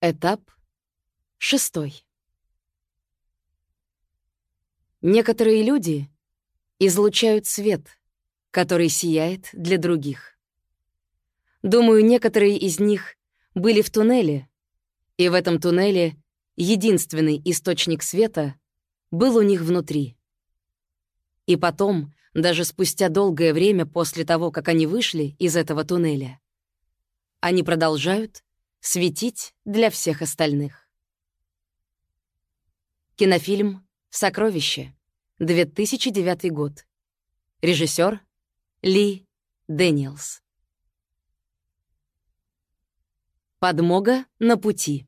Этап 6. Некоторые люди излучают свет, который сияет для других. Думаю, некоторые из них были в туннеле, и в этом туннеле единственный источник света был у них внутри. И потом, даже спустя долгое время после того, как они вышли из этого туннеля, они продолжают светить для всех остальных. Кинофильм «Сокровище», 2009 год. Режиссер Ли Дэниелс. Подмога на пути.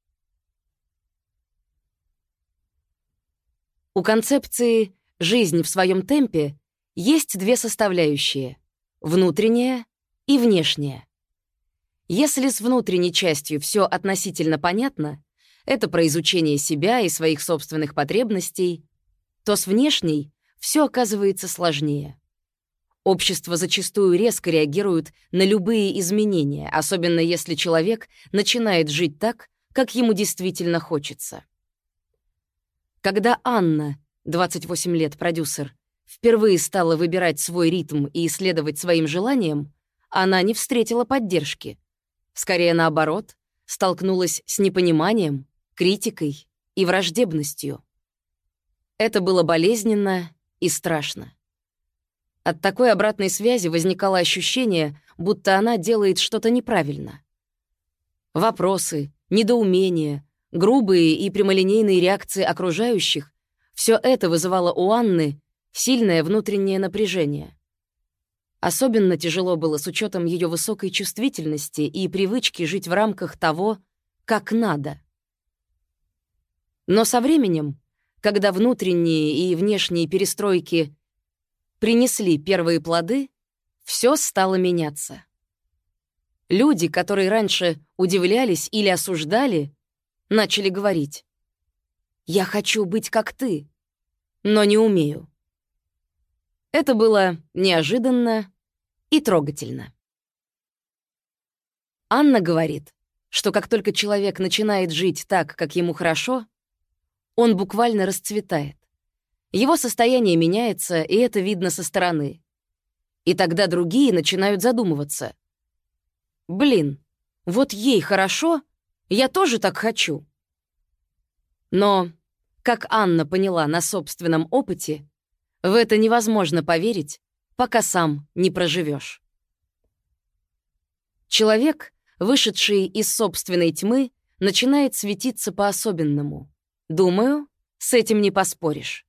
У концепции «жизнь в своем темпе» есть две составляющие — внутренняя и внешняя. Если с внутренней частью все относительно понятно, это про изучение себя и своих собственных потребностей, то с внешней все оказывается сложнее. Общество зачастую резко реагирует на любые изменения, особенно если человек начинает жить так, как ему действительно хочется. Когда Анна, 28 лет, продюсер, впервые стала выбирать свой ритм и исследовать своим желаниям, она не встретила поддержки. Скорее наоборот, столкнулась с непониманием, критикой и враждебностью. Это было болезненно и страшно. От такой обратной связи возникало ощущение, будто она делает что-то неправильно. Вопросы, недоумения, грубые и прямолинейные реакции окружающих — все это вызывало у Анны сильное внутреннее напряжение. Особенно тяжело было с учетом ее высокой чувствительности и привычки жить в рамках того, как надо. Но со временем, когда внутренние и внешние перестройки принесли первые плоды, все стало меняться. Люди, которые раньше удивлялись или осуждали, начали говорить: «Я хочу быть как ты, но не умею». Это было неожиданно и трогательно. Анна говорит, что как только человек начинает жить так, как ему хорошо, он буквально расцветает. Его состояние меняется, и это видно со стороны. И тогда другие начинают задумываться. «Блин, вот ей хорошо, я тоже так хочу». Но, как Анна поняла на собственном опыте, в это невозможно поверить, пока сам не проживешь. Человек, вышедший из собственной тьмы, начинает светиться по-особенному. Думаю, с этим не поспоришь.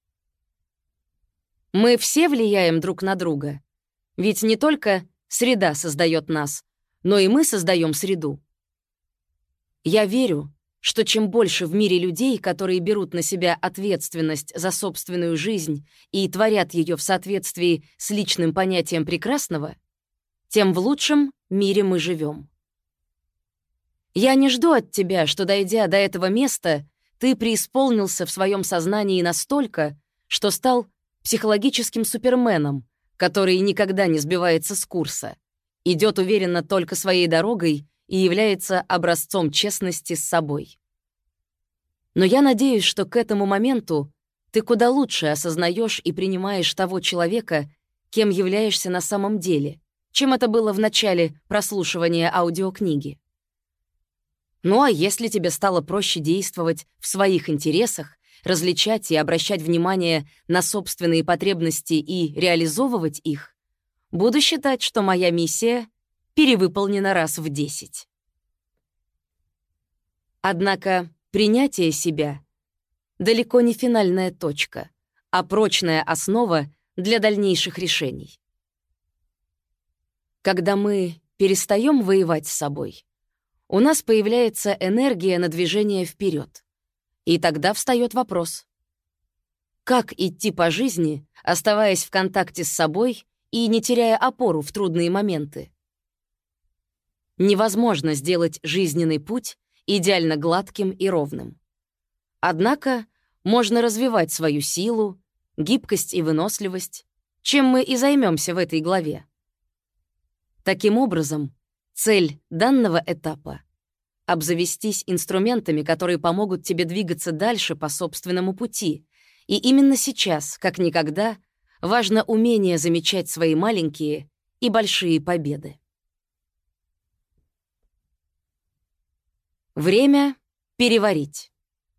Мы все влияем друг на друга, ведь не только среда создает нас, но и мы создаем среду. Я верю, что чем больше в мире людей, которые берут на себя ответственность за собственную жизнь и творят ее в соответствии с личным понятием прекрасного, тем в лучшем мире мы живем. Я не жду от тебя, что, дойдя до этого места, ты преисполнился в своем сознании настолько, что стал психологическим суперменом, который никогда не сбивается с курса, идет уверенно только своей дорогой и является образцом честности с собой. Но я надеюсь, что к этому моменту ты куда лучше осознаешь и принимаешь того человека, кем являешься на самом деле, чем это было в начале прослушивания аудиокниги. Ну а если тебе стало проще действовать в своих интересах, различать и обращать внимание на собственные потребности и реализовывать их, буду считать, что моя миссия перевыполнена раз в 10. Однако принятие себя далеко не финальная точка, а прочная основа для дальнейших решений. Когда мы перестаем воевать с собой, у нас появляется энергия на движение вперед. И тогда встает вопрос: как идти по жизни, оставаясь в контакте с собой и не теряя опору в трудные моменты? Невозможно сделать жизненный путь идеально гладким и ровным. Однако можно развивать свою силу, гибкость и выносливость, чем мы и займемся в этой главе. Таким образом, цель данного этапа обзавестись инструментами, которые помогут тебе двигаться дальше по собственному пути. И именно сейчас, как никогда, важно умение замечать свои маленькие и большие победы. Время переварить.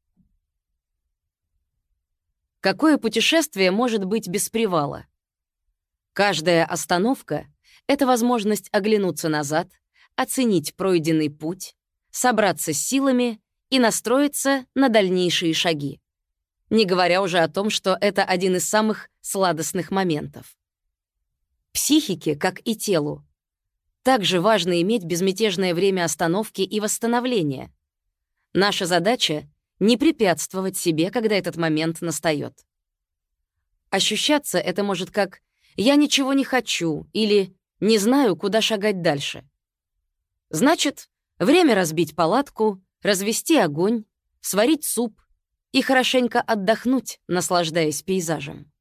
Какое путешествие может быть без привала? Каждая остановка — это возможность оглянуться назад, оценить пройденный путь, собраться с силами и настроиться на дальнейшие шаги. Не говоря уже о том, что это один из самых сладостных моментов. Психике, как и телу, также важно иметь безмятежное время остановки и восстановления. Наша задача — не препятствовать себе, когда этот момент настает. Ощущаться это может как «я ничего не хочу» или «не знаю, куда шагать дальше». Значит, время разбить палатку, развести огонь, сварить суп и хорошенько отдохнуть, наслаждаясь пейзажем.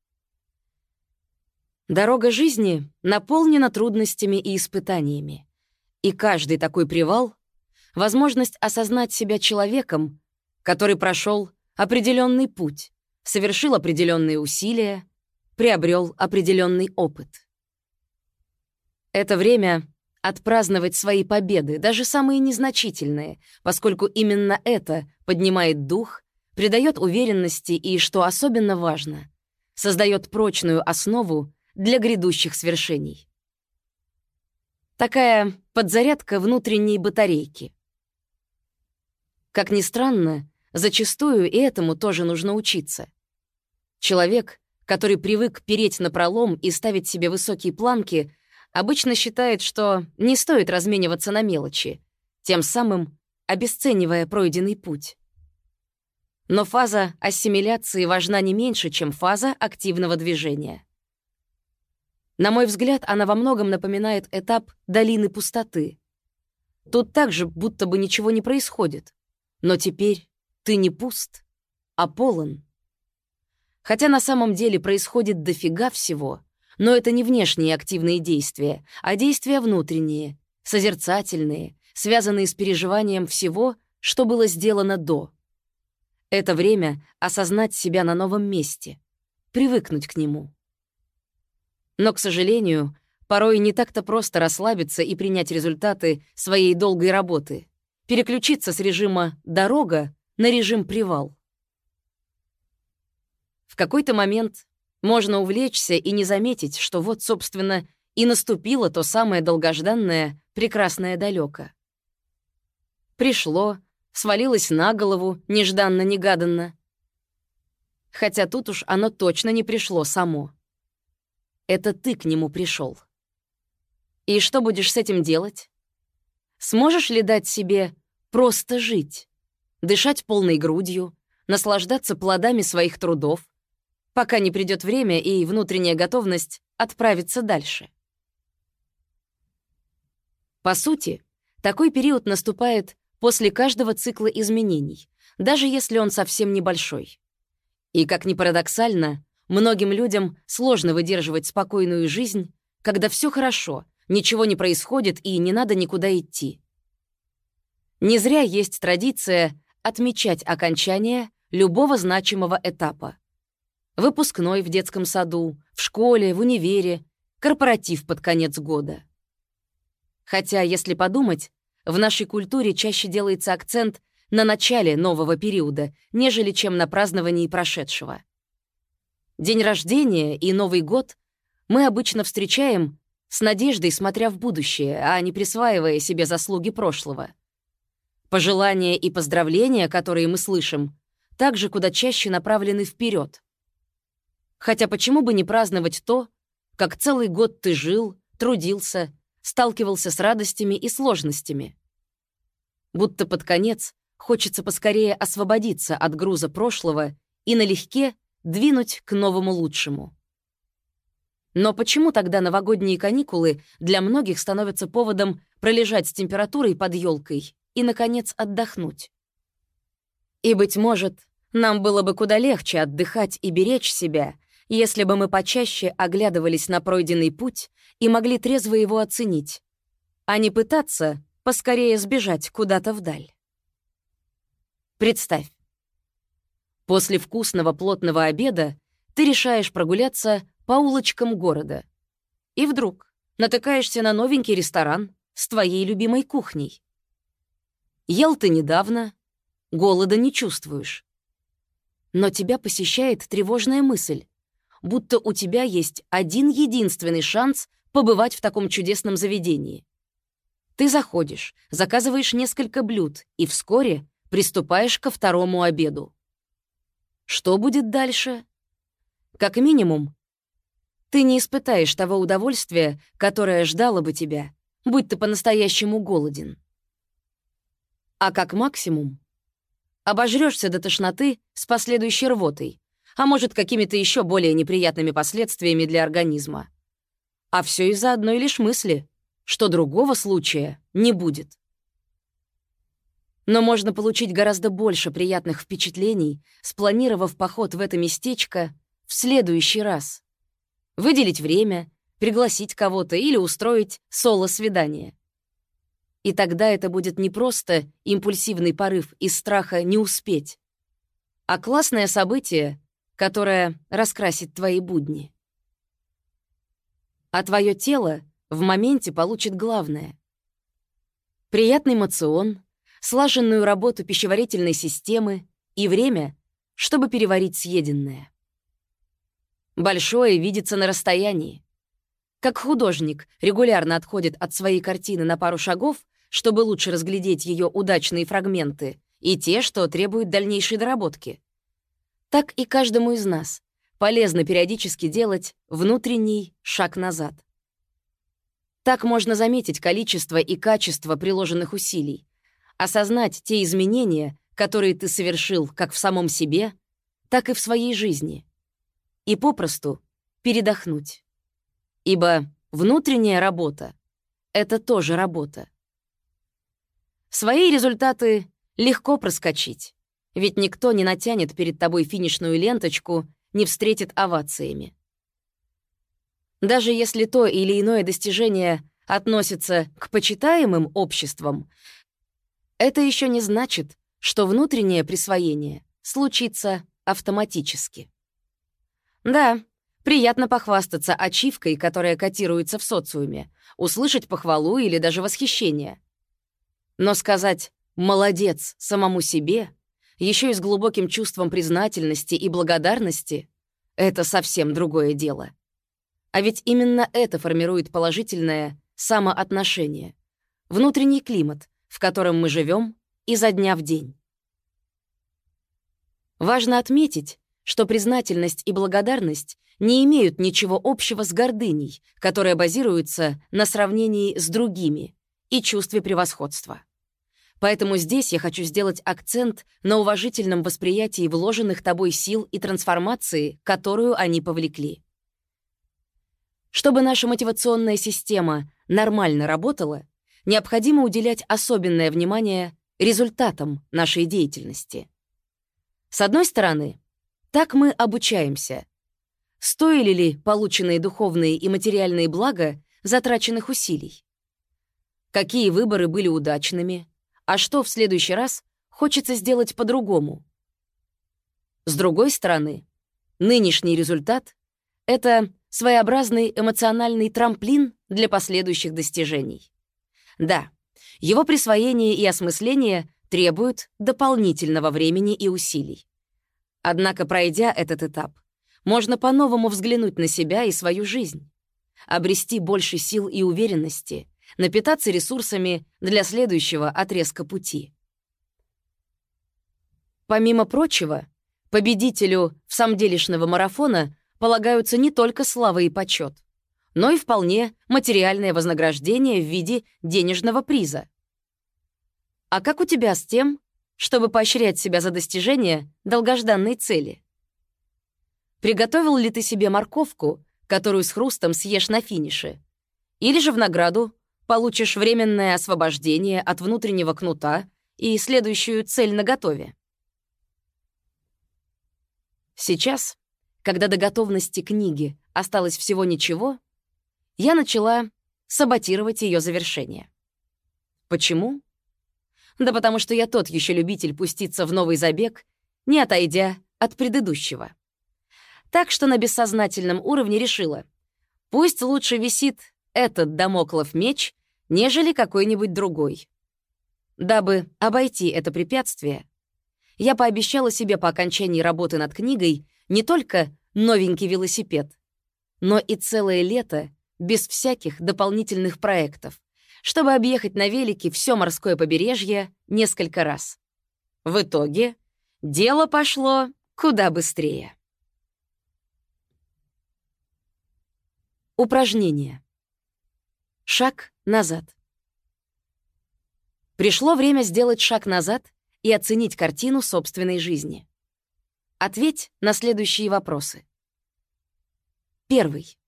Дорога жизни наполнена трудностями и испытаниями, и каждый такой привал — возможность осознать себя человеком, который прошел определенный путь, совершил определенные усилия, приобрел определенный опыт. Это время отпраздновать свои победы, даже самые незначительные, поскольку именно это поднимает дух, придает уверенности и, что особенно важно, создает прочную основу для грядущих свершений. Такая подзарядка внутренней батарейки. Как ни странно, зачастую и этому тоже нужно учиться. Человек, который привык переть напролом и ставить себе высокие планки, обычно считает, что не стоит размениваться на мелочи, тем самым обесценивая пройденный путь. Но фаза ассимиляции важна не меньше, чем фаза активного движения. На мой взгляд, она во многом напоминает этап долины пустоты. Тут также будто бы ничего не происходит, но теперь ты не пуст, а полон. Хотя на самом деле происходит дофига всего, но это не внешние активные действия, а действия внутренние, созерцательные, связанные с переживанием всего, что было сделано до. Это время осознать себя на новом месте, привыкнуть к нему. Но, к сожалению, порой не так-то просто расслабиться и принять результаты своей долгой работы, переключиться с режима «дорога» на режим «привал». В какой-то момент можно увлечься и не заметить, что вот, собственно, и наступило то самое долгожданное, прекрасное далеко. Пришло, свалилось на голову, нежданно-негаданно. Хотя тут уж оно точно не пришло само. Это ты к нему пришел. И что будешь с этим делать? Сможешь ли дать себе просто жить, дышать полной грудью, наслаждаться плодами своих трудов, пока не придет время и внутренняя готовность отправиться дальше? По сути, такой период наступает после каждого цикла изменений, даже если он совсем небольшой. И, как ни парадоксально, многим людям сложно выдерживать спокойную жизнь, когда все хорошо, ничего не происходит и не надо никуда идти. Не зря есть традиция отмечать окончание любого значимого этапа. Выпускной в детском саду, в школе, в универе, корпоратив под конец года. Хотя, если подумать, в нашей культуре чаще делается акцент на начале нового периода, нежели чем на праздновании прошедшего. День рождения и Новый год мы обычно встречаем с надеждой, смотря в будущее, а не присваивая себе заслуги прошлого. Пожелания и поздравления, которые мы слышим, также куда чаще направлены вперед. Хотя почему бы не праздновать то, как целый год ты жил, трудился, сталкивался с радостями и сложностями? Будто под конец хочется поскорее освободиться от груза прошлого и налегке двинуть к новому лучшему. Но почему тогда новогодние каникулы для многих становятся поводом пролежать с температурой под елкой и, наконец, отдохнуть? И, быть может, нам было бы куда легче отдыхать и беречь себя, если бы мы почаще оглядывались на пройденный путь и могли трезво его оценить, а не пытаться поскорее сбежать куда-то вдаль. Представь, после вкусного плотного обеда ты решаешь прогуляться по улочкам города. И вдруг натыкаешься на новенький ресторан с твоей любимой кухней. Ел ты недавно, голода не чувствуешь. Но тебя посещает тревожная мысль, будто у тебя есть один единственный шанс побывать в таком чудесном заведении. Ты заходишь, заказываешь несколько блюд и вскоре приступаешь ко второму обеду. Что будет дальше? Как минимум, ты не испытаешь того удовольствия, которое ждало бы тебя, будь ты по-настоящему голоден. А как максимум, обожрёшься до тошноты с последующей рвотой, а может, какими-то еще более неприятными последствиями для организма. А все из-за одной лишь мысли, что другого случая не будет. Но можно получить гораздо больше приятных впечатлений, спланировав поход в это местечко в следующий раз. Выделить время, пригласить кого-то или устроить соло-свидание. И тогда это будет не просто импульсивный порыв из страха не успеть, а классное событие, которое раскрасит твои будни. А твое тело в моменте получит главное. Приятный моцион, слаженную работу пищеварительной системы и время, чтобы переварить съеденное. Большое видится на расстоянии. Как художник регулярно отходит от своей картины на пару шагов, чтобы лучше разглядеть ее удачные фрагменты и те, что требуют дальнейшей доработки, так и каждому из нас полезно периодически делать внутренний шаг назад. Так можно заметить количество и качество приложенных усилий, осознать те изменения, которые ты совершил как в самом себе, так и в своей жизни, и попросту передохнуть. Ибо внутренняя работа — это тоже работа. Свои результаты легко проскочить, ведь никто не натянет перед тобой финишную ленточку, не встретит овациями. Даже если то или иное достижение относится к почитаемым обществам, это еще не значит, что внутреннее присвоение случится автоматически. Да, приятно похвастаться ачивкой, которая котируется в социуме, услышать похвалу или даже восхищение. Но сказать «молодец» самому себе, еще и с глубоким чувством признательности и благодарности — это совсем другое дело. А ведь именно это формирует положительное самоотношение, внутренний климат, в котором мы живем изо дня в день. Важно отметить, что признательность и благодарность не имеют ничего общего с гордыней, которая базируется на сравнении с другими и чувстве превосходства. Поэтому здесь я хочу сделать акцент на уважительном восприятии вложенных тобой сил и трансформации, которую они повлекли. Чтобы наша мотивационная система нормально работала, необходимо уделять особенное внимание результатам нашей деятельности. С одной стороны, так мы обучаемся. Стоили ли полученные духовные и материальные блага затраченных усилий? Какие выборы были удачными? А что в следующий раз хочется сделать по-другому? С другой стороны, нынешний результат — это своеобразный эмоциональный трамплин для последующих достижений. Да, его присвоение и осмысление требуют дополнительного времени и усилий. Однако, пройдя этот этап, можно по-новому взглянуть на себя и свою жизнь, обрести больше сил и уверенности, напитаться ресурсами для следующего отрезка пути. Помимо прочего, победителю всамделишного марафона полагаются не только слава и почет, но и вполне материальное вознаграждение в виде денежного приза. А как у тебя с тем, чтобы поощрять себя за достижение долгожданной цели? Приготовил ли ты себе морковку, которую с хрустом съешь на финише? Или же в награду получишь временное освобождение от внутреннего кнута и следующую цель наготове? Сейчас, когда до готовности книги осталось всего ничего, я начала саботировать ее завершение. Почему? Да потому что я тот еще любитель пуститься в новый забег, не отойдя от предыдущего. Так что на бессознательном уровне решила, пусть лучше висит этот дамоклов меч, нежели какой-нибудь другой. Дабы обойти это препятствие, я пообещала себе по окончании работы над книгой не только новенький велосипед, но и целое лето без всяких дополнительных проектов, чтобы объехать на велике все морское побережье несколько раз. В итоге дело пошло куда быстрее. Упражнение. Шаг назад. Пришло время сделать шаг назад и оценить картину собственной жизни. Ответь на следующие вопросы. Первый.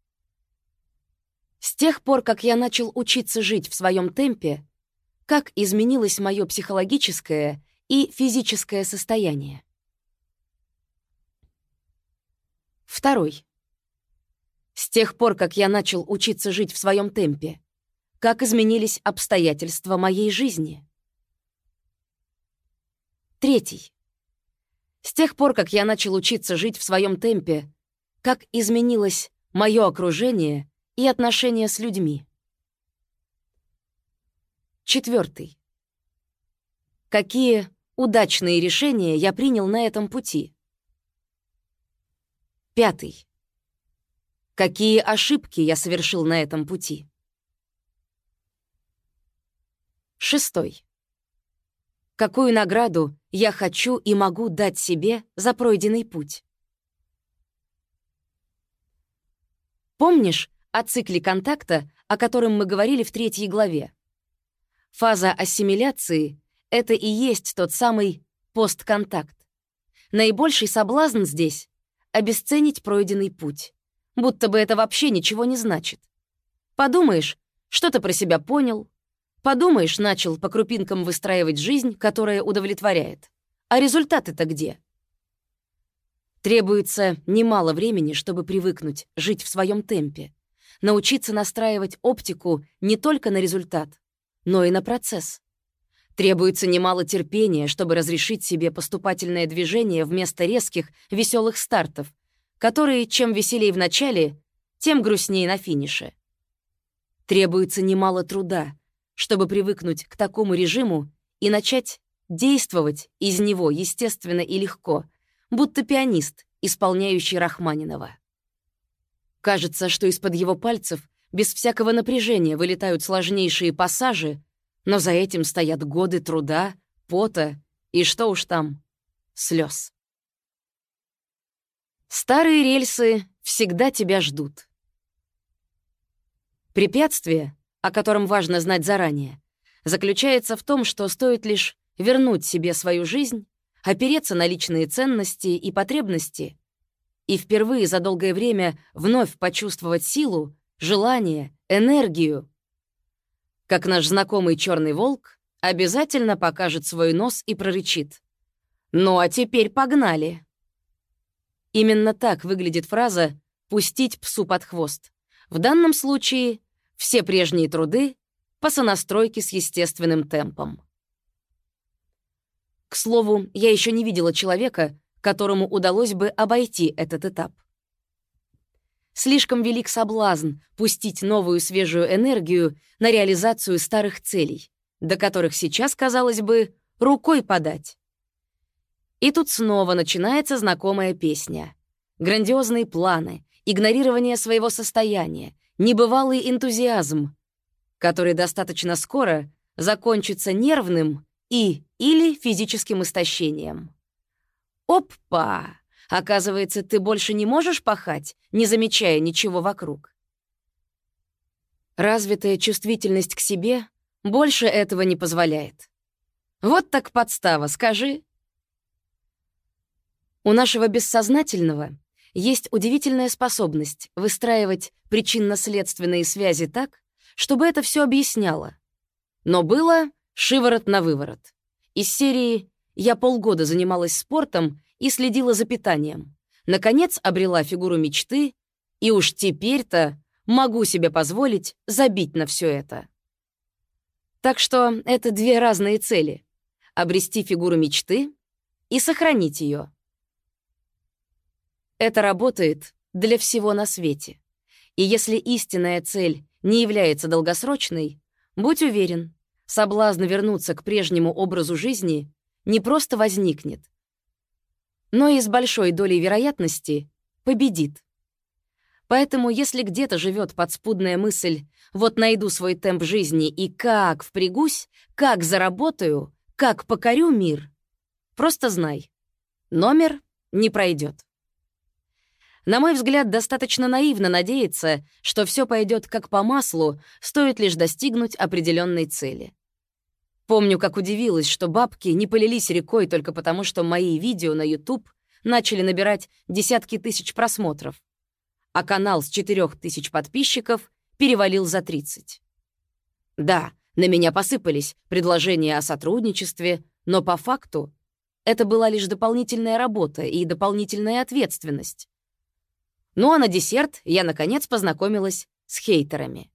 С тех пор, как я начал учиться жить в своем темпе, как изменилось мое психологическое и физическое состояние? Второй. С тех пор, как я начал учиться жить в своем темпе, как изменились обстоятельства моей жизни? Третий. С тех пор, как я начал учиться жить в своем темпе, как изменилось мое окружение и отношения с людьми? Четвертый. Какие удачные решения я принял на этом пути? Пятый. Какие ошибки я совершил на этом пути? Шестой. Какую награду я хочу и могу дать себе за пройденный путь? Помнишь о цикле контакта, о котором мы говорили в 3 главе? Фаза ассимиляции — это и есть тот самый постконтакт. Наибольший соблазн здесь — обесценить пройденный путь, будто бы это вообще ничего не значит. Подумаешь, что-то про себя понял, подумаешь, начал по крупинкам выстраивать жизнь, которая удовлетворяет. А результаты-то где? Требуется немало времени, чтобы привыкнуть жить в своем темпе, научиться настраивать оптику не только на результат, но и на процесс. Требуется немало терпения, чтобы разрешить себе поступательное движение вместо резких, веселых стартов, которые, чем веселее в начале, тем грустнее на финише. Требуется немало труда, чтобы привыкнуть к такому режиму и начать действовать из него естественно и легко, будто пианист, исполняющий Рахманинова. Кажется, что из-под его пальцев без всякого напряжения вылетают сложнейшие пассажи, но за этим стоят годы труда, пота и, что уж там, слез. Старые рельсы всегда тебя ждут. Препятствие, о котором важно знать заранее, заключается в том, что стоит лишь вернуть себе свою жизнь, опереться на личные ценности и потребности и впервые за долгое время вновь почувствовать силу, желание, энергию, как наш знакомый черный волк обязательно покажет свой нос и прорычит: «Ну а теперь погнали!» Именно так выглядит фраза «пустить псу под хвост». В данном случае все прежние труды по сонастройке с естественным темпом. К слову, я еще не видела человека, которому удалось бы обойти этот этап. Слишком велик соблазн пустить новую свежую энергию на реализацию старых целей, до которых сейчас, казалось бы, рукой подать. И тут снова начинается знакомая песня. Грандиозные планы, игнорирование своего состояния, небывалый энтузиазм, который достаточно скоро закончится нервным или физическим истощением. Опа! Оказывается, ты больше не можешь пахать, не замечая ничего вокруг. Развитая чувствительность к себе больше этого не позволяет. Вот так подстава, скажи. У нашего бессознательного есть удивительная способность выстраивать причинно-следственные связи так, чтобы это все объясняло. Но было шиворот на выворот. Из серии «Я полгода занималась спортом и следила за питанием. Наконец обрела фигуру мечты, и уж теперь-то могу себе позволить забить на все это». Так что это две разные цели — обрести фигуру мечты и сохранить ее. Это работает для всего на свете. И если истинная цель не является долгосрочной, будь уверен, соблазн вернуться к прежнему образу жизни не просто возникнет, но и с большой долей вероятности победит. Поэтому, если где-то живет подспудная мысль «вот найду свой темп жизни и как впрягусь, как заработаю, как покорю мир», просто знай, номер не пройдет. На мой взгляд, достаточно наивно надеяться, что все пойдет как по маслу, стоит лишь достигнуть определенной цели. Помню, как удивилась, что бабки не полились рекой только потому, что мои видео на YouTube начали набирать десятки тысяч просмотров, а канал с 4000 подписчиков перевалил за 30. Да, на меня посыпались предложения о сотрудничестве, но по факту это была лишь дополнительная работа и дополнительная ответственность. Ну а на десерт я, наконец, познакомилась с хейтерами.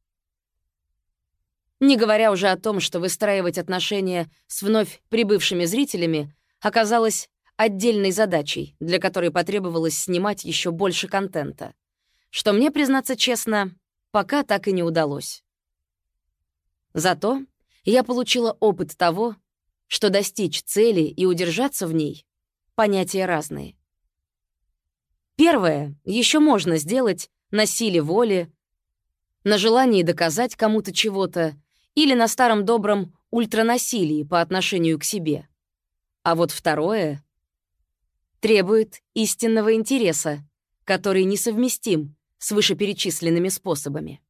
Не говоря уже о том, что выстраивать отношения с вновь прибывшими зрителями оказалось отдельной задачей, для которой потребовалось снимать еще больше контента, что мне, признаться честно, пока так и не удалось. Зато я получила опыт того, что достичь цели и удержаться в ней — понятия разные. Первое еще можно сделать на силе воли, на желании доказать кому-то чего-то или на старом добром ультранасилии по отношению к себе. А вот второе требует истинного интереса, который несовместим с вышеперечисленными способами.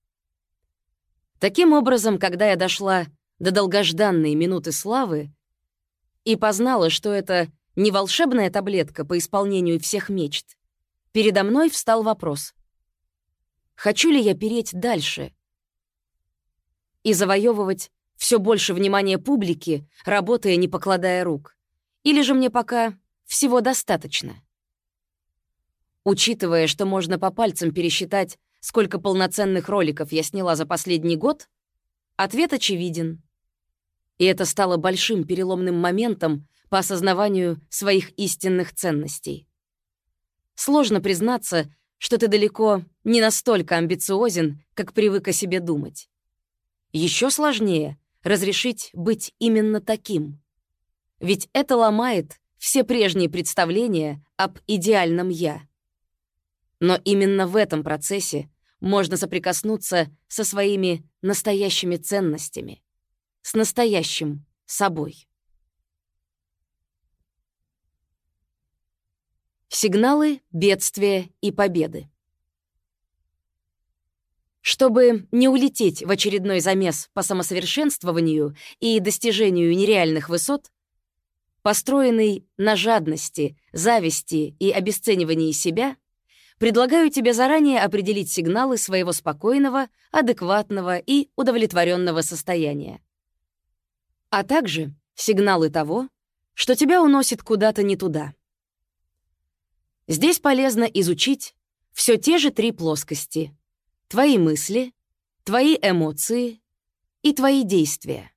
Таким образом, когда я дошла до долгожданной минуты славы и познала, что это не волшебная таблетка по исполнению всех мечт, передо мной встал вопрос: хочу ли я переть дальше и завоевывать все больше внимания публики, работая, не покладая рук, или же мне пока всего достаточно? Учитывая, что можно по пальцам пересчитать, сколько полноценных роликов я сняла за последний год, ответ очевиден. И это стало большим переломным моментом по осознаванию своих истинных ценностей. Сложно признаться, что ты далеко не настолько амбициозен, как привык о себе думать. Еще сложнее разрешить быть именно таким. Ведь это ломает все прежние представления об идеальном «я». Но именно в этом процессе можно соприкоснуться со своими настоящими ценностями, с настоящим собой. Сигналы бедствия и победы. Чтобы не улететь в очередной замес по самосовершенствованию и достижению нереальных высот, построенный на жадности, зависти и обесценивании себя, предлагаю тебе заранее определить сигналы своего спокойного, адекватного и удовлетворенного состояния, а также сигналы того, что тебя уносит куда-то не туда. Здесь полезно изучить все те же 3 плоскости — твои мысли, твои эмоции и твои действия.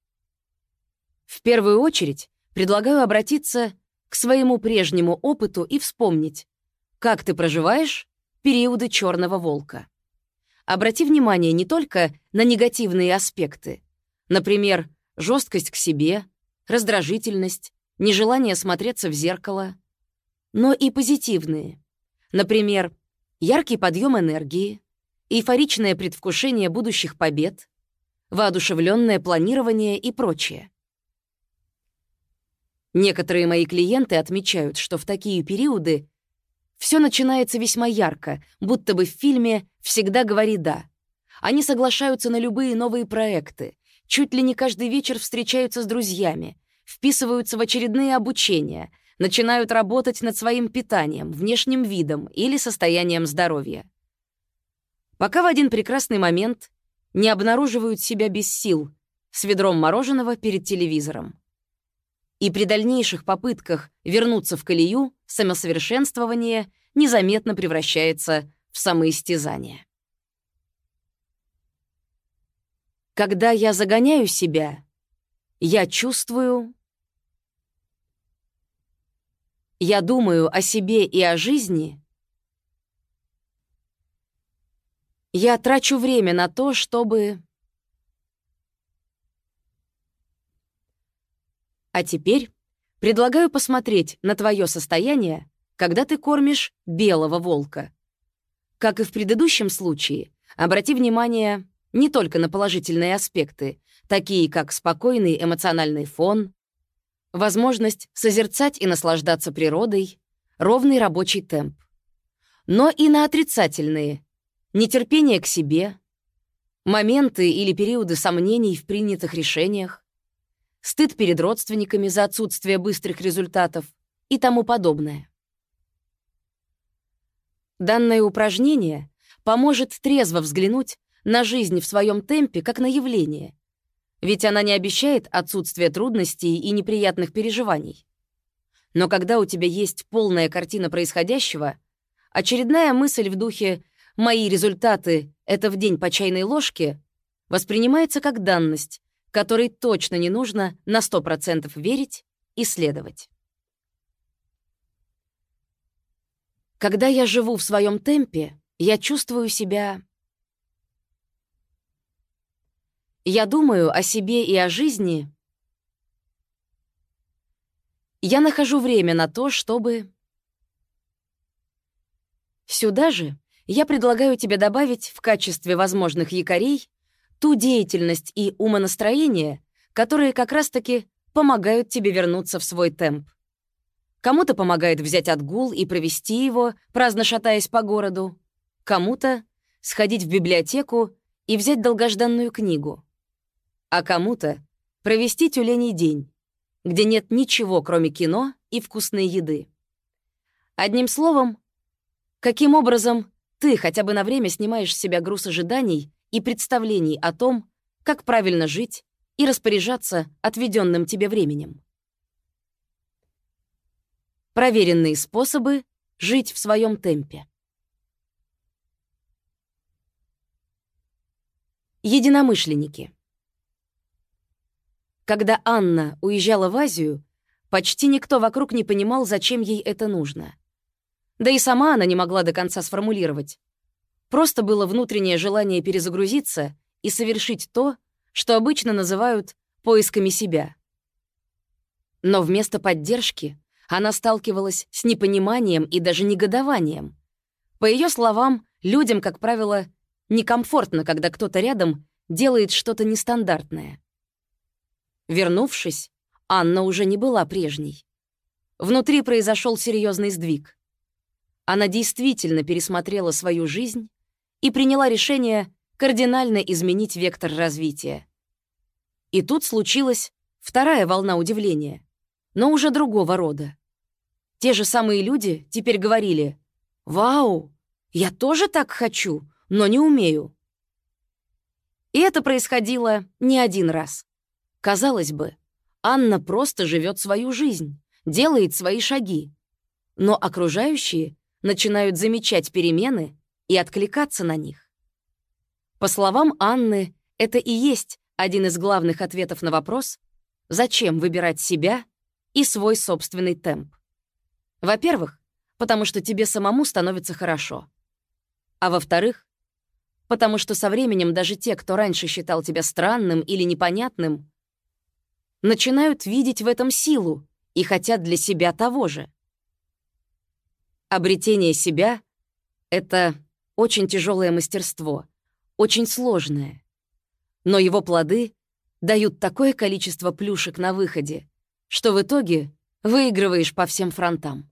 В первую очередь предлагаю обратиться к своему прежнему опыту и вспомнить, как ты проживаешь периоды черного волка. Обрати внимание не только на негативные аспекты, например, жесткость к себе, раздражительность, нежелание смотреться в зеркало, но и позитивные, например, яркий подъем энергии, эйфоричное предвкушение будущих побед, воодушевленное планирование и прочее. Некоторые мои клиенты отмечают, что в такие периоды все начинается весьма ярко, будто бы в фильме «Всегда говори да». Они соглашаются на любые новые проекты, чуть ли не каждый вечер встречаются с друзьями, вписываются в очередные обучения, начинают работать над своим питанием, внешним видом или состоянием здоровья. Пока в один прекрасный момент не обнаруживают себя без сил, с ведром мороженого перед телевизором. И при дальнейших попытках вернуться в колею самосовершенствование незаметно превращается в самоистязание. Когда я загоняю себя, я чувствую, я думаю о себе и о жизни, я трачу время на то, чтобы... А теперь предлагаю посмотреть на твое состояние, когда ты кормишь белого волка. Как и в предыдущем случае, обрати внимание не только на положительные аспекты, такие как спокойный эмоциональный фон, возможность созерцать и наслаждаться природой, ровный рабочий темп, но и на отрицательные — нетерпение к себе, моменты или периоды сомнений в принятых решениях, стыд перед родственниками за отсутствие быстрых результатов и тому подобное. Данное упражнение поможет трезво взглянуть на жизнь в своем темпе как на явление, ведь она не обещает отсутствие трудностей и неприятных переживаний. Но когда у тебя есть полная картина происходящего, очередная мысль в духе «мои результаты — это в день по чайной ложке» воспринимается как данность, которой точно не нужно на 100% верить и следовать. Когда я живу в своем темпе, я чувствую себя... Я думаю о себе и о жизни. Я нахожу время на то, чтобы... Сюда же я предлагаю тебе добавить в качестве возможных якорей ту деятельность и умонастроение, которые как раз-таки помогают тебе вернуться в свой темп. Кому-то помогает взять отгул и провести его, праздно шатаясь по городу. Кому-то — сходить в библиотеку и взять долгожданную книгу. А кому-то — провести тюленей день, где нет ничего, кроме кино и вкусной еды. Одним словом, каким образом ты хотя бы на время снимаешь с себя груз ожиданий и представлений о том, как правильно жить и распоряжаться отведенным тебе временем. Проверенные способы жить в своем темпе. Единомышленники. Когда Анна уезжала в Азию, почти никто вокруг не понимал, зачем ей это нужно. Да и сама она не могла до конца сформулировать. Просто было внутреннее желание перезагрузиться и совершить то, что обычно называют поисками себя. Но вместо поддержки она сталкивалась с непониманием и даже негодованием. По ее словам, людям, как правило, некомфортно, когда кто-то рядом делает что-то нестандартное. Вернувшись, Анна уже не была прежней. Внутри произошел серьезный сдвиг. Она действительно пересмотрела свою жизнь и приняла решение кардинально изменить вектор развития. И тут случилась вторая волна удивления, но уже другого рода. Те же самые люди теперь говорили: «Вау, я тоже так хочу, но не умею». И это происходило не один раз. Казалось бы, Анна просто живет свою жизнь, делает свои шаги. Но окружающие начинают замечать перемены и откликаться на них. По словам Анны, это и есть один из главных ответов на вопрос, зачем выбирать себя и свой собственный темп. Во-первых, потому что тебе самому становится хорошо. А во-вторых, потому что со временем даже те, кто раньше считал тебя странным или непонятным, начинают видеть в этом силу и хотят для себя того же. Обретение себя — это очень тяжелое мастерство, очень сложное. Но его плоды дают такое количество плюшек на выходе, что в итоге выигрываешь по всем фронтам.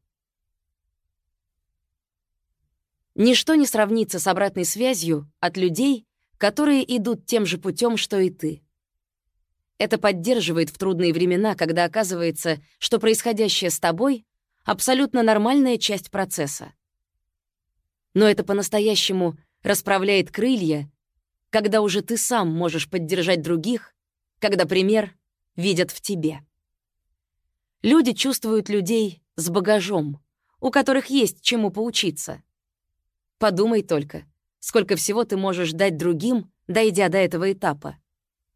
Ничто не сравнится с обратной связью от людей, которые идут тем же путем, что и ты. Это поддерживает в трудные времена, когда оказывается, что происходящее с тобой — абсолютно нормальная часть процесса. Но это по-настоящему расправляет крылья, когда уже ты сам можешь поддержать других, когда пример видят в тебе. Люди чувствуют людей с багажом, у которых есть чему поучиться. Подумай только, сколько всего ты можешь дать другим, дойдя до этого этапа.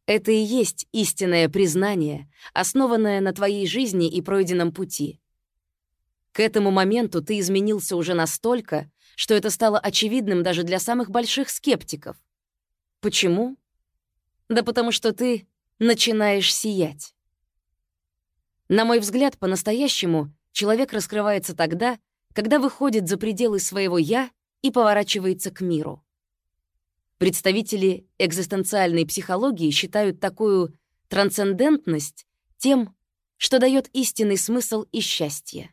Это и есть истинное признание, основанное на твоей жизни и пройденном пути. К этому моменту ты изменился уже настолько, что это стало очевидным даже для самых больших скептиков. Почему? Да потому что ты начинаешь сиять. На мой взгляд, по-настоящему человек раскрывается тогда, когда выходит за пределы своего «я» и поворачивается к миру. Представители экзистенциальной психологии считают такую трансцендентность тем, что дает истинный смысл и счастье.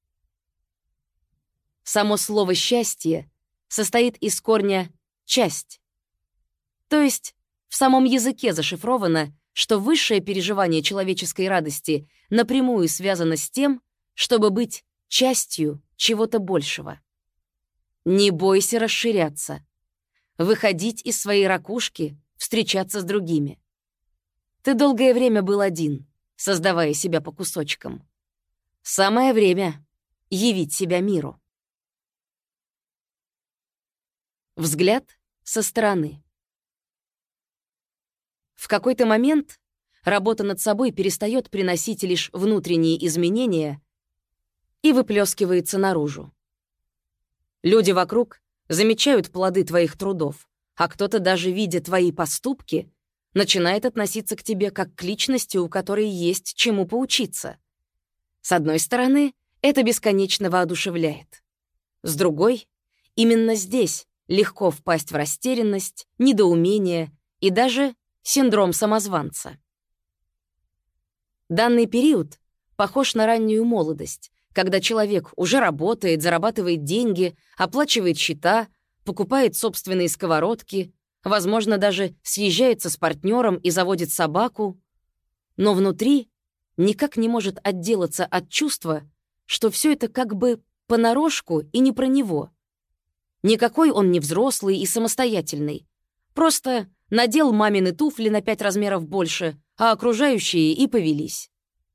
Само слово «счастье» состоит из корня «часть». То есть в самом языке зашифровано, что высшее переживание человеческой радости напрямую связано с тем, чтобы быть частью чего-то большего. Не бойся расширяться, выходить из своей ракушки, встречаться с другими. Ты долгое время был один, создавая себя по кусочкам. Самое время явить себя миру. Взгляд со стороны. В какой-то момент работа над собой перестает приносить лишь внутренние изменения и выплескивается наружу. Люди вокруг замечают плоды твоих трудов, а кто-то, даже видя твои поступки, начинает относиться к тебе как к личности, у которой есть чему поучиться. С одной стороны, это бесконечно воодушевляет. С другой, именно здесь легко впасть в растерянность, недоумение и даже синдром самозванца. Данный период похож на раннюю молодость, когда человек уже работает, зарабатывает деньги, оплачивает счета, покупает собственные сковородки, возможно, даже съезжается с партнером и заводит собаку, но внутри никак не может отделаться от чувства, что все это как бы понарошку и не про него. Никакой он не взрослый и самостоятельный. Просто надел мамины туфли на 5 размеров больше, а окружающие и повелись.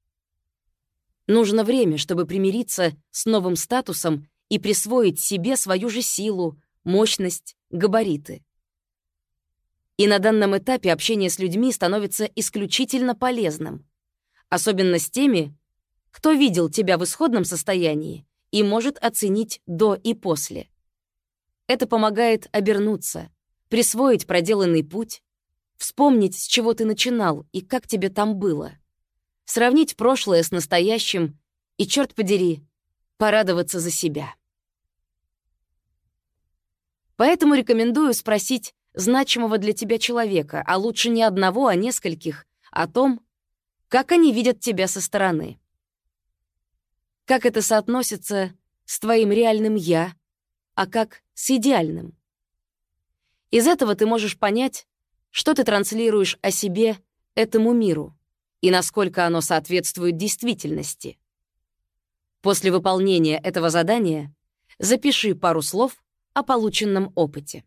Нужно время, чтобы примириться с новым статусом и присвоить себе свою же силу, мощность, габариты. И на данном этапе общение с людьми становится исключительно полезным, особенно с теми, кто видел тебя в исходном состоянии и может оценить до и после. Это помогает обернуться, присвоить проделанный путь, вспомнить, с чего ты начинал и как тебе там было, сравнить прошлое с настоящим и, черт подери, порадоваться за себя. Поэтому рекомендую спросить значимого для тебя человека, а лучше не одного, а нескольких, о том, как они видят тебя со стороны. Как это соотносится с твоим реальным «я», а как с идеальным. Из этого ты можешь понять, что ты транслируешь о себе этому миру и насколько оно соответствует действительности. После выполнения этого задания запиши пару слов о полученном опыте.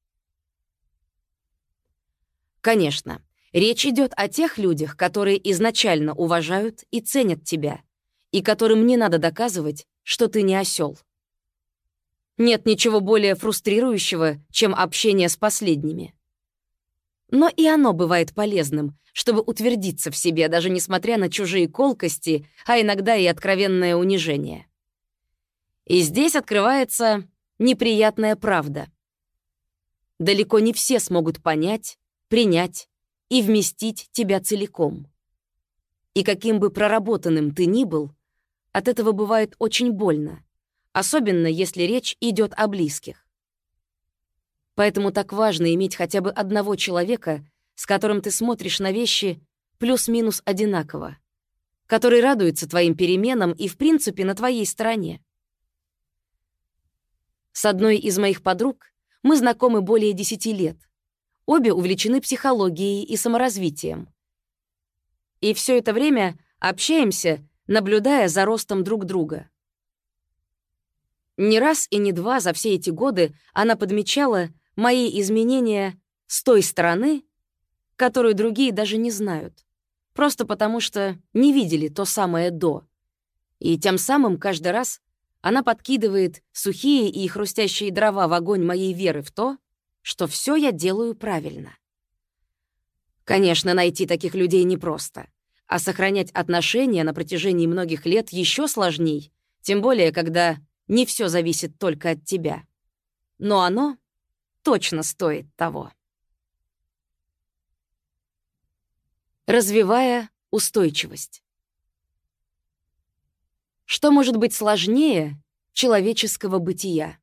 Конечно, речь идет о тех людях, которые изначально уважают и ценят тебя, и которым не надо доказывать, что ты не осел. Нет ничего более фрустрирующего, чем общение с последними. Но и оно бывает полезным, чтобы утвердиться в себе, даже несмотря на чужие колкости, а иногда и откровенное унижение. И здесь открывается неприятная правда. Далеко не все смогут понять, принять и вместить тебя целиком. И каким бы проработанным ты ни был, от этого бывает очень больно, особенно если речь идет о близких. Поэтому так важно иметь хотя бы одного человека, с которым ты смотришь на вещи плюс-минус одинаково, который радуется твоим переменам и, в принципе, на твоей стороне. С одной из моих подруг мы знакомы более 10 лет. Обе увлечены психологией и саморазвитием. И все это время общаемся, наблюдая за ростом друг друга. Не раз и не два за все эти годы она подмечала мои изменения с той стороны, которую другие даже не знают, просто потому что не видели то самое «до». И тем самым каждый раз она подкидывает сухие и хрустящие дрова в огонь моей веры в то, что все я делаю правильно. Конечно, найти таких людей непросто, а сохранять отношения на протяжении многих лет еще сложней, тем более, когда не все зависит только от тебя. Но оно точно стоит того. Развивая устойчивость. Что может быть сложнее человеческого бытия?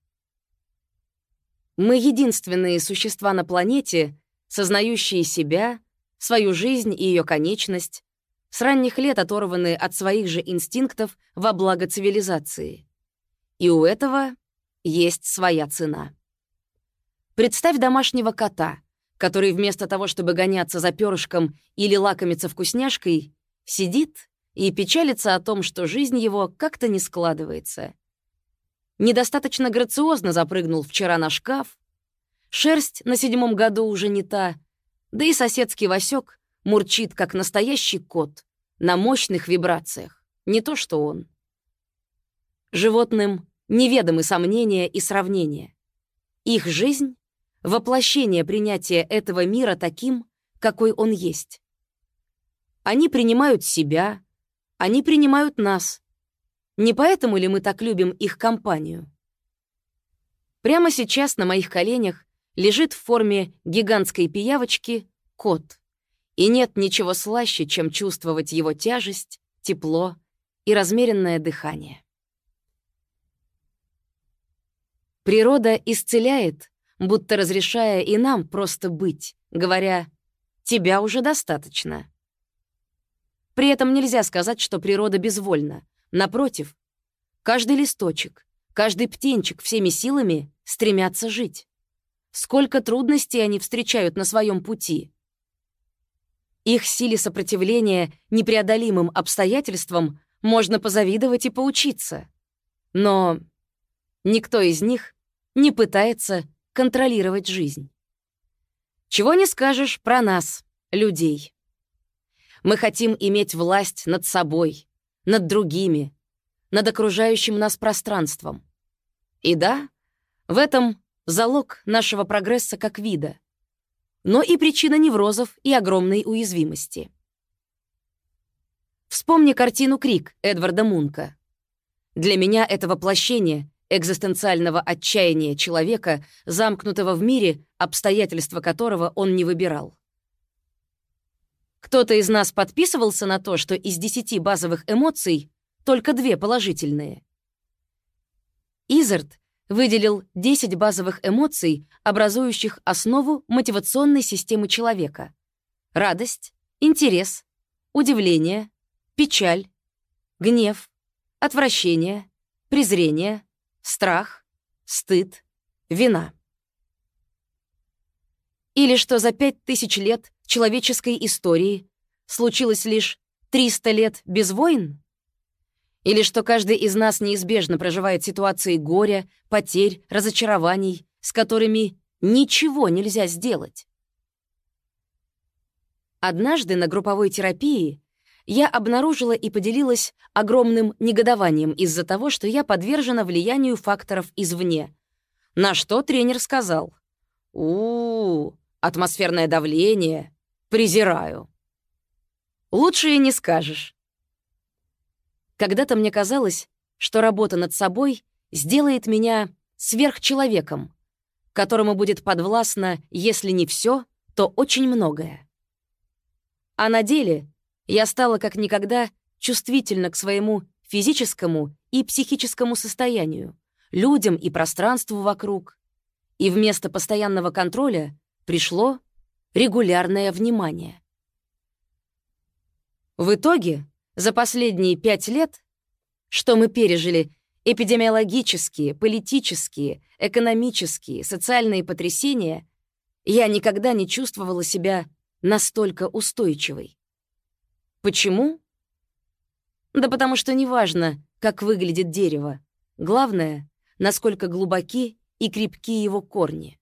Мы единственные существа на планете, сознающие себя, свою жизнь и ее конечность, с ранних лет оторваны от своих же инстинктов во благо цивилизации. И у этого есть своя цена. Представь домашнего кота, который вместо того, чтобы гоняться за перышком или лакомиться вкусняшкой, сидит и печалится о том, что жизнь его как-то не складывается. Недостаточно грациозно запрыгнул вчера на шкаф, шерсть на 7-м году уже не та, да и соседский Васёк мурчит, как настоящий кот, на мощных вибрациях, не то что он. Животным неведомы сомнения и сравнения. Их жизнь — воплощение принятия этого мира таким, какой он есть. Они принимают себя, они принимают нас. Не поэтому ли мы так любим их компанию? Прямо сейчас на моих коленях лежит в форме гигантской пиявочки кот, и нет ничего слаще, чем чувствовать его тяжесть, тепло и размеренное дыхание. Природа исцеляет, будто разрешая и нам просто быть, говоря «тебя уже достаточно». При этом нельзя сказать, что природа безвольна. Напротив, каждый листочек, каждый птенчик всеми силами стремятся жить. Сколько трудностей они встречают на своем пути. Их силе сопротивления непреодолимым обстоятельствам можно позавидовать и поучиться. Но никто из них не пытается контролировать жизнь. Чего не скажешь про нас, людей. Мы хотим иметь власть над собой, над другими, над окружающим нас пространством. И да, в этом залог нашего прогресса как вида, но и причина неврозов и огромной уязвимости. Вспомни картину «Крик» Эдварда Мунка. Для меня это воплощение экзистенциального отчаяния человека, замкнутого в мире, обстоятельства которого он не выбирал. Кто-то из нас подписывался на то, что из 10 базовых эмоций только 2 положительные. Изерт выделил 10 базовых эмоций, образующих основу мотивационной системы человека. Радость, интерес, удивление, печаль, гнев, отвращение, презрение, страх, стыд, вина. Или что за 5000 лет человеческой истории случилось лишь 300 лет без войн? Или что каждый из нас неизбежно проживает ситуации горя, потерь, разочарований, с которыми ничего нельзя сделать? Однажды на групповой терапии я обнаружила и поделилась огромным негодованием из-за того, что я подвержена влиянию факторов извне. На что тренер сказал: атмосферное давление, презираю». Лучше и не скажешь. Когда-то мне казалось, что работа над собой сделает меня сверхчеловеком, которому будет подвластно, если не все, то очень многое. А на деле я стала как никогда чувствительна к своему физическому и психическому состоянию, людям и пространству вокруг. И вместо постоянного контроля пришло регулярное внимание. В итоге, за последние 5 лет, что мы пережили эпидемиологические, политические, экономические, социальные потрясения, я никогда не чувствовала себя настолько устойчивой. Почему? Да потому что неважно, как выглядит дерево. Главное, насколько глубоки и крепки его корни.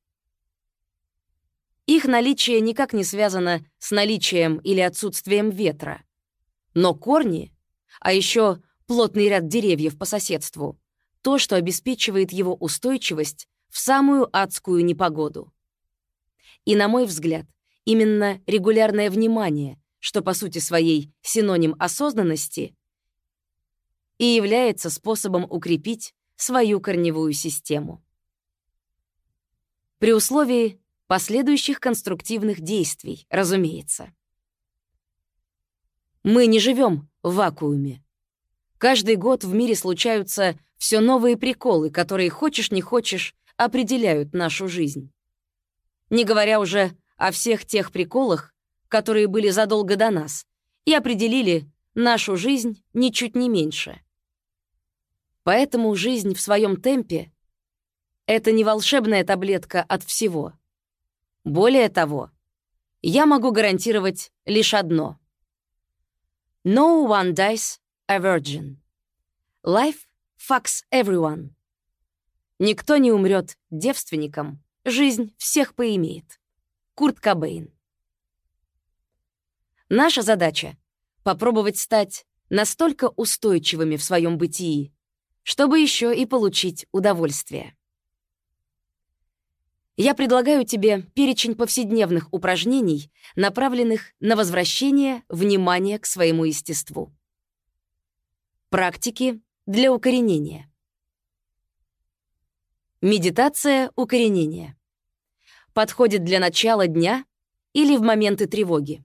Их наличие никак не связано с наличием или отсутствием ветра. Но корни, а еще плотный ряд деревьев по соседству, то, что обеспечивает его устойчивость в самую адскую непогоду. И, на мой взгляд, именно регулярное внимание, что по сути своей синоним осознанности, и является способом укрепить свою корневую систему. При условии последующих конструктивных действий, разумеется. Мы не живем в вакууме. Каждый год в мире случаются все новые приколы, которые, хочешь не хочешь, определяют нашу жизнь. Не говоря уже о всех тех приколах, которые были задолго до нас и определили нашу жизнь ничуть не меньше. Поэтому жизнь в своем темпе — это не волшебная таблетка от всего. Более того, я могу гарантировать лишь одно. No one dies a virgin. Life fucks everyone. Никто не умрет девственником, жизнь всех поимеет. Курт Кобейн. Наша задача — попробовать стать настолько устойчивыми в своем бытии, чтобы еще и получить удовольствие. Я предлагаю тебе перечень повседневных упражнений, направленных на возвращение внимания к своему естеству. Практики для укоренения. Медитация укоренения. Подходит для начала дня или в моменты тревоги.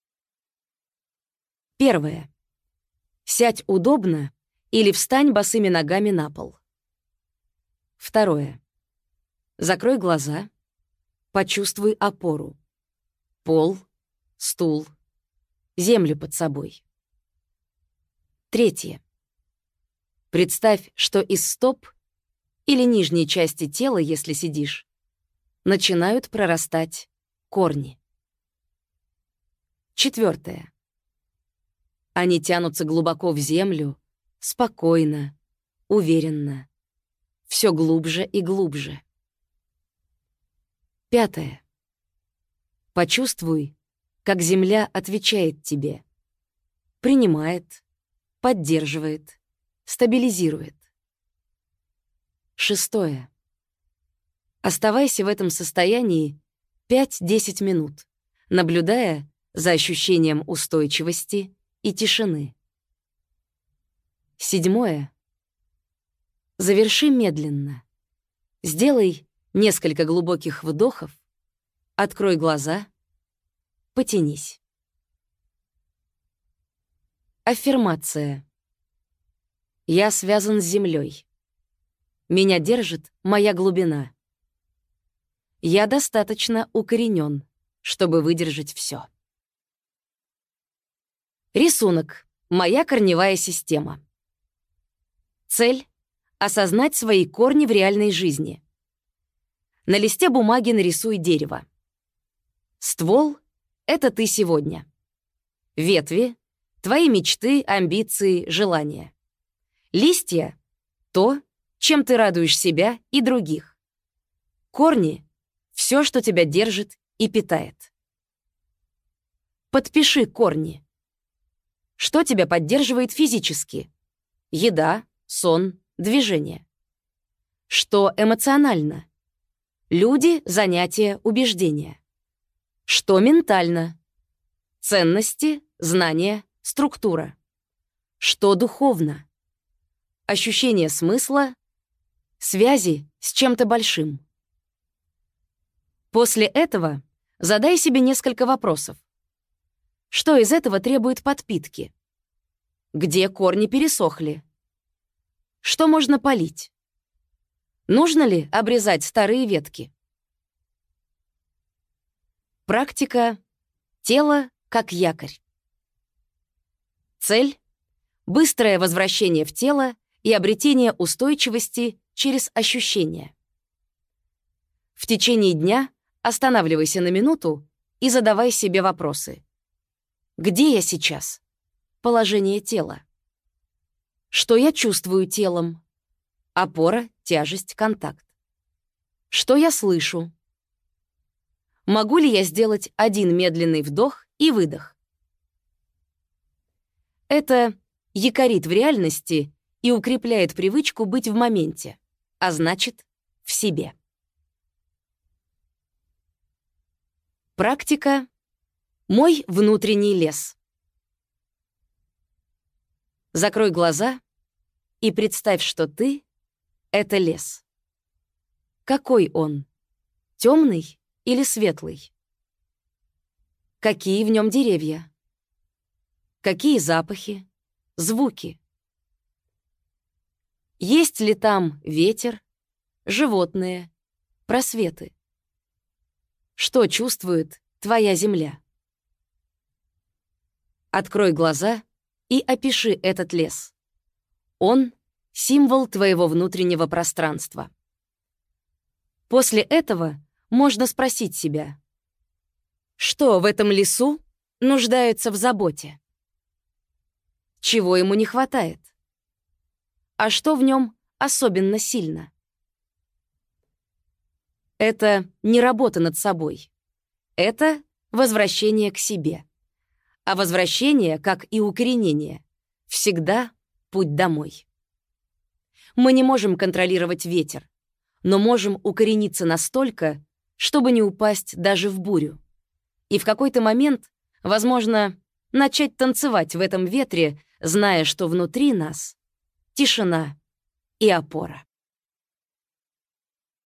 Первое. Сядь удобно или встань босыми ногами на пол. Второе. Закрой глаза, почувствуй опору. Пол, стул, землю под собой. Третье. Представь, что из стоп или нижней части тела, если сидишь, начинают прорастать корни. Четвертое. Они тянутся глубоко в землю, спокойно, уверенно, все глубже и глубже. Пятое. Почувствуй, как земля отвечает тебе, принимает, поддерживает, стабилизирует. Шестое. Оставайся в этом состоянии 5-10 минут, наблюдая за ощущением устойчивости и тишины. Седьмое. Заверши медленно. Сделай несколько глубоких вдохов, открой глаза, потянись. Аффирмация. Я связан с землей. Меня держит моя глубина. Я достаточно укоренен, чтобы выдержать все. Рисунок. Моя корневая система. Цель — осознать свои корни в реальной жизни. На листе бумаги нарисуй дерево. Ствол — это ты сегодня. Ветви — твои мечты, амбиции, желания. Листья — то, чем ты радуешь себя и других. Корни — все, что тебя держит и питает. Подпиши корни. Что тебя поддерживает физически? Еда, сон, движение. Что эмоционально? Люди, занятия, убеждения. Что ментально? Ценности, знания, структура. Что духовно? Ощущение смысла, связи с чем-то большим. После этого задай себе несколько вопросов. Что из этого требует подпитки? Где корни пересохли? Что можно полить? Нужно ли обрезать старые ветки? Практика «Тело как якорь». Цель — быстрое возвращение в тело и обретение устойчивости через ощущения. В течение дня останавливайся на минуту и задавай себе вопросы. Где я сейчас? Положение тела. Что я чувствую телом? Опора, тяжесть, контакт. Что я слышу? Могу ли я сделать один медленный вдох и выдох? Это якорит в реальности и укрепляет привычку быть в моменте, а значит, в себе. Практика «Мой внутренний лес». Закрой глаза и представь, что ты — это лес. Какой он? Темный или светлый? Какие в нем деревья? Какие запахи, звуки? Есть ли там ветер, животные, просветы? Что чувствует твоя земля? Открой глаза и опиши этот лес. Он — символ твоего внутреннего пространства. После этого можно спросить себя, что в этом лесу нуждается в заботе? Чего ему не хватает? А что в нем особенно сильно? Это не работа над собой. Это возвращение к себе. А возвращение, как и укоренение, всегда путь домой. Мы не можем контролировать ветер, но можем укорениться настолько, чтобы не упасть даже в бурю. И в какой-то момент, возможно, начать танцевать в этом ветре, зная, что внутри нас тишина и опора.